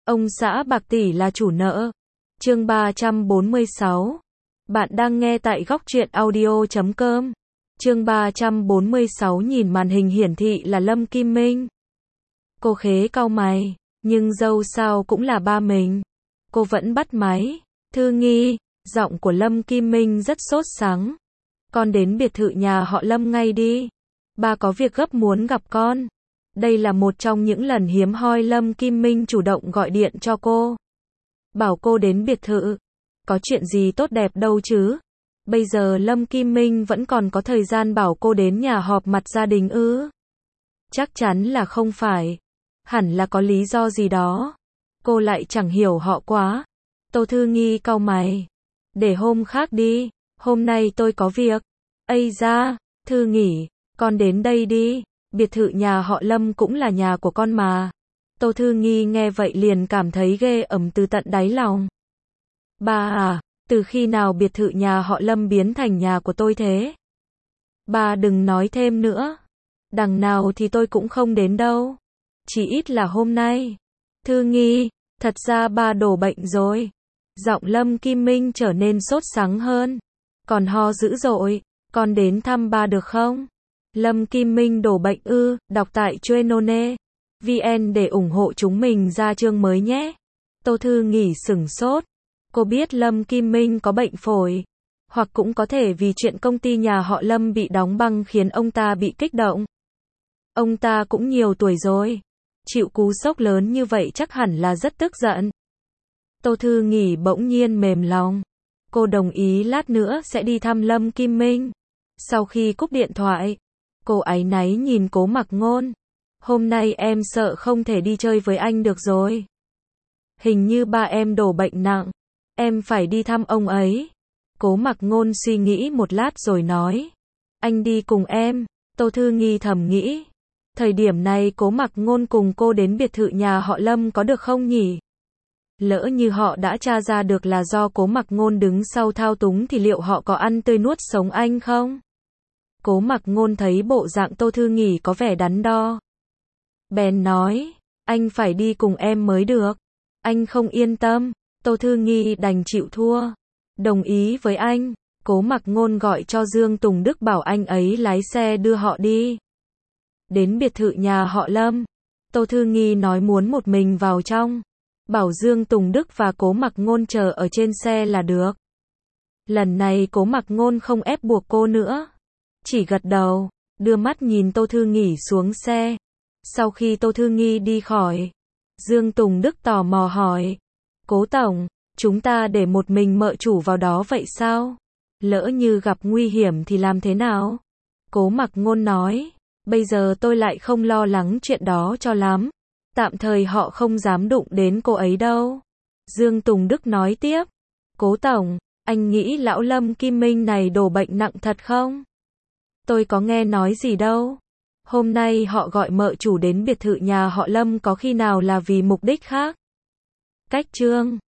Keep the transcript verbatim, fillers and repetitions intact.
Ông xã bạc tỷ là chủ nợ. Chương ba trăm bốn mươi sáu. Bạn đang nghe tại góc truyện audio chấm com. Chương ba trăm bốn mươi sáu nhìn màn hình hiển thị là Lâm Kim Minh. Cô khế cau mày, nhưng dâu sao cũng là ba mình. Cô vẫn bắt máy. Thư Nghi, giọng của Lâm Kim Minh rất sốt sắng. Con đến biệt thự nhà họ Lâm ngay đi. Ba có việc gấp muốn gặp con. Đây là một trong những lần hiếm hoi Lâm Kim Minh chủ động gọi điện cho cô. Bảo cô đến biệt thự. Có chuyện gì tốt đẹp đâu chứ. Bây giờ Lâm Kim Minh vẫn còn có thời gian bảo cô đến nhà họp mặt gia đình ư? Chắc chắn là không phải. Hẳn là có lý do gì đó. Cô lại chẳng hiểu họ quá. Tô Thư Nghi cau mày. Để hôm khác đi. Hôm nay tôi có việc. Ây da, Thư nghỉ. Con đến đây đi. Biệt thự nhà họ Lâm cũng là nhà của con mà. Tô Thư Nghi nghe vậy liền cảm thấy ghê ẩm từ tận đáy lòng. Ba à, từ khi nào biệt thự nhà họ Lâm biến thành nhà của tôi thế? Ba đừng nói thêm nữa. Đằng nào thì tôi cũng không đến đâu. Chỉ ít là hôm nay. Thư Nghi, thật ra ba đổ bệnh rồi. Giọng Lâm Kim Minh trở nên sốt sắng hơn. Còn ho dữ dội. Con đến thăm ba được không? Lâm Kim Minh đổ bệnh ư? Đọc tại Chuenone vê en để ủng hộ chúng mình ra chương mới nhé. Tô Thư Nghỉ sửng sốt. Cô biết Lâm Kim Minh có bệnh phổi. Hoặc cũng có thể vì chuyện công ty nhà họ Lâm bị đóng băng khiến ông ta bị kích động. Ông ta cũng nhiều tuổi rồi. Chịu cú sốc lớn như vậy chắc hẳn là rất tức giận. Tô Thư Nghỉ bỗng nhiên mềm lòng. Cô đồng ý lát nữa sẽ đi thăm Lâm Kim Minh. Sau khi cúp điện thoại, cô áy náy nhìn Cố Mặc Ngôn. Hôm nay em sợ không thể đi chơi với anh được rồi. Hình như ba em đổ bệnh nặng. Em phải đi thăm ông ấy. Cố Mặc Ngôn suy nghĩ một lát rồi nói. Anh đi cùng em. Tô Thư Nghi thầm nghĩ. Thời điểm này Cố Mặc Ngôn cùng cô đến biệt thự nhà họ Lâm có được không nhỉ? Lỡ như họ đã tra ra được là do Cố Mặc Ngôn đứng sau thao túng thì liệu họ có ăn tươi nuốt sống anh không? Cố Mặc Ngôn thấy bộ dạng Tô Thư Nghỉ có vẻ đắn đo. Bèn nói, anh phải đi cùng em mới được. Anh không yên tâm. Tô Thư Nghi đành chịu thua. Đồng ý với anh. Cố Mặc Ngôn gọi cho Dương Tùng Đức bảo anh ấy lái xe đưa họ đi. Đến biệt thự nhà họ Lâm. Tô Thư Nghi nói muốn một mình vào trong. Bảo Dương Tùng Đức và Cố Mặc Ngôn chờ ở trên xe là được. Lần này Cố Mặc Ngôn không ép buộc cô nữa. Chỉ gật đầu, đưa mắt nhìn Tô Thư Nghỉ xuống xe. Sau khi Tô Thư Nghi đi khỏi, Dương Tùng Đức tò mò hỏi. Cố Tổng, chúng ta để một mình mợ chủ vào đó vậy sao? Lỡ như gặp nguy hiểm thì làm thế nào? Cố Mặc Ngôn nói. Bây giờ tôi lại không lo lắng chuyện đó cho lắm. Tạm thời họ không dám đụng đến cô ấy đâu. Dương Tùng Đức nói tiếp. Cố Tổng, anh nghĩ lão Lâm Kim Minh này đổ bệnh nặng thật không? Tôi có nghe nói gì đâu. Hôm nay họ gọi mợ chủ đến biệt thự nhà họ Lâm có khi nào là vì mục đích khác? Cách chương